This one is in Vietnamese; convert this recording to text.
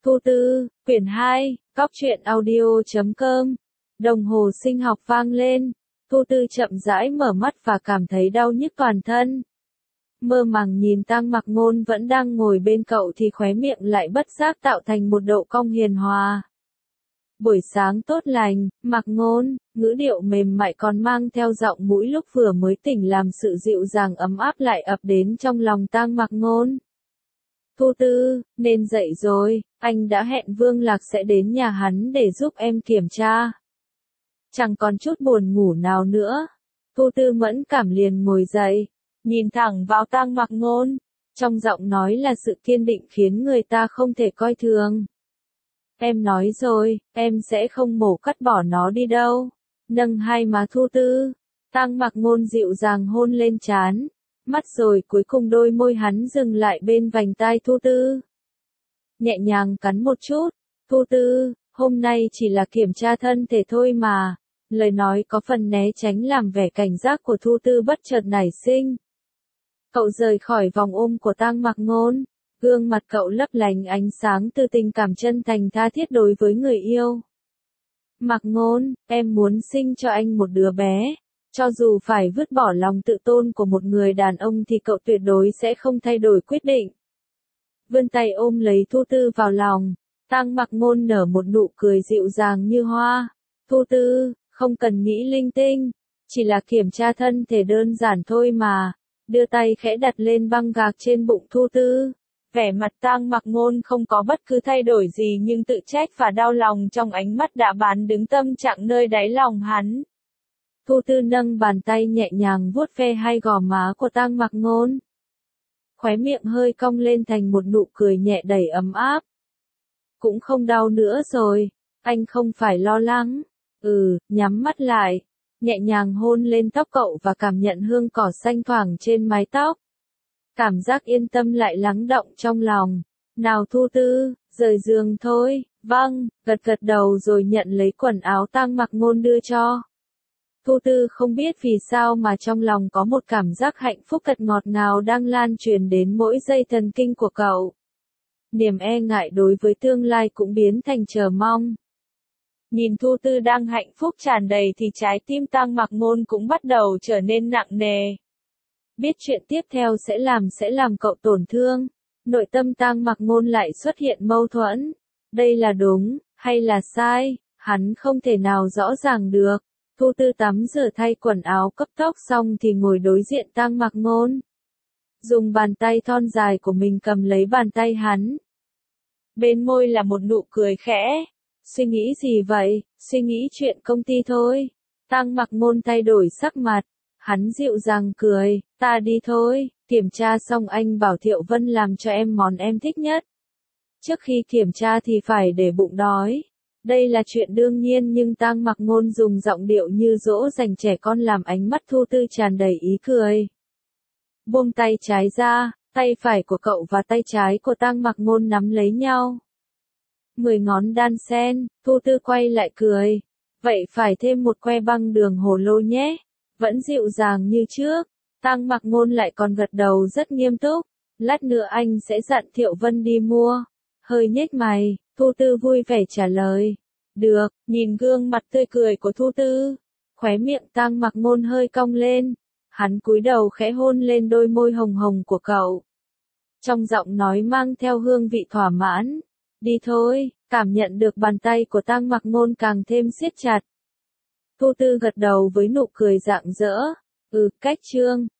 Thu Tư, quyển 2, Cóc truyện audio.com. Đồng hồ sinh học vang lên, Thu Tư chậm rãi mở mắt và cảm thấy đau nhức toàn thân. Mơ màng nhìn Tang Mặc Ngôn vẫn đang ngồi bên cậu thì khóe miệng lại bất giác tạo thành một độ cong hiền hòa. Buổi sáng tốt lành, Mặc Ngôn, ngữ điệu mềm mại còn mang theo giọng mũi lúc vừa mới tỉnh làm sự dịu dàng ấm áp lại ập đến trong lòng Tang Mặc Ngôn. Thu Tư, nên dậy rồi, anh đã hẹn Vương Lạc sẽ đến nhà hắn để giúp em kiểm tra. Chẳng còn chút buồn ngủ nào nữa. Thu Tư mẫn cảm liền ngồi dậy, nhìn thẳng vào Tang Mặc Ngôn, trong giọng nói là sự kiên định khiến người ta không thể coi thường. Em nói rồi, em sẽ không mổ cắt bỏ nó đi đâu. Nâng hai má Thu Tư, Tang Mặc Ngôn dịu dàng hôn lên trán, mắt rồi cuối cùng đôi môi hắn dừng lại bên vành tai Thu Tư. Nhẹ nhàng cắn một chút, Thu Tư, hôm nay chỉ là kiểm tra thân thể thôi mà. Lời nói có phần né tránh làm vẻ cảnh giác của Thu Tư bất chợt nảy sinh. Cậu rời khỏi vòng ôm của Tang Mặc Ngôn, gương mặt cậu lấp lánh ánh sáng từ tình cảm chân thành tha thiết đối với người yêu. Mặc Ngôn, em muốn sinh cho anh một đứa bé. Cho dù phải vứt bỏ lòng tự tôn của một người đàn ông thì cậu tuyệt đối sẽ không thay đổi quyết định. Vươn tay ôm lấy Thu Tư vào lòng, Tang Mặc Ngôn nở một nụ cười dịu dàng như hoa. Thu Tư, không cần nghĩ linh tinh, chỉ là kiểm tra thân thể đơn giản thôi mà. Đưa tay khẽ đặt lên băng gạc trên bụng Thu Tư. Vẻ mặt Tang Mặc Ngôn không có bất cứ thay đổi gì nhưng tự trách và đau lòng trong ánh mắt đã bán đứng tâm trạng nơi đáy lòng hắn. Thu Tư nâng bàn tay nhẹ nhàng vuốt ve hai gò má của Tang Mặc Ngôn. Khóe miệng hơi cong lên thành một nụ cười nhẹ đầy ấm áp. Cũng không đau nữa rồi, anh không phải lo lắng. Nhắm mắt lại, nhẹ nhàng hôn lên tóc cậu và cảm nhận hương cỏ xanh thoảng trên mái tóc. Cảm giác yên tâm lại lắng đọng trong lòng. Nào Thu Tư, rời giường thôi. Vâng, gật gật đầu rồi nhận lấy quần áo Tang Mặc Ngôn đưa cho. Thu Tư không biết vì sao mà trong lòng có một cảm giác hạnh phúc thật ngọt ngào đang lan truyền đến mỗi dây thần kinh của cậu. Niềm e ngại đối với tương lai cũng biến thành chờ mong. Nhìn Thu Tư đang hạnh phúc tràn đầy thì trái tim Tang Mặc Ngôn cũng bắt đầu trở nên nặng nề. Biết chuyện tiếp theo sẽ làm cậu tổn thương. Nội tâm Tang Mặc Ngôn lại xuất hiện mâu thuẫn. Đây là đúng, hay là sai, hắn không thể nào rõ ràng được. Thu Tư tắm rửa thay quần áo cấp tốc xong thì ngồi đối diện Tang Mặc Ngôn. Dùng bàn tay thon dài của mình cầm lấy bàn tay hắn. Bên môi là một nụ cười khẽ. Suy nghĩ gì vậy? Suy nghĩ chuyện công ty thôi. Tang Mặc Ngôn thay đổi sắc mặt. Hắn dịu dàng cười, ta đi thôi, kiểm tra xong anh bảo Thiệu Vân làm cho em món em thích nhất. Trước khi kiểm tra thì phải để bụng đói. Đây là chuyện đương nhiên nhưng Tang Mặc Ngôn dùng giọng điệu như dỗ dành trẻ con làm ánh mắt Thu Tư tràn đầy ý cười. Buông tay trái ra, tay phải của cậu và tay trái của Tang Mặc Ngôn nắm lấy nhau. 10 ngón đan xen, Thu Tư quay lại cười. Vậy phải thêm một que băng đường hồ lô nhé. Vẫn dịu dàng như trước, Tang Mặc Ngôn lại còn gật đầu rất nghiêm túc. Lát nữa anh sẽ dặn Thiệu Vân đi mua. Hơi nhếch mày, Thu Tư vui vẻ trả lời. Được, nhìn gương mặt tươi cười của Thu Tư, khóe miệng Tang Mặc Ngôn hơi cong lên. Hắn cúi đầu khẽ hôn lên đôi môi hồng hồng của cậu. Trong giọng nói mang theo hương vị thỏa mãn. Đi thôi, cảm nhận được bàn tay của Tang Mặc Ngôn càng thêm siết chặt. Thu Tư gật đầu với nụ cười rạng rỡ. Cách chương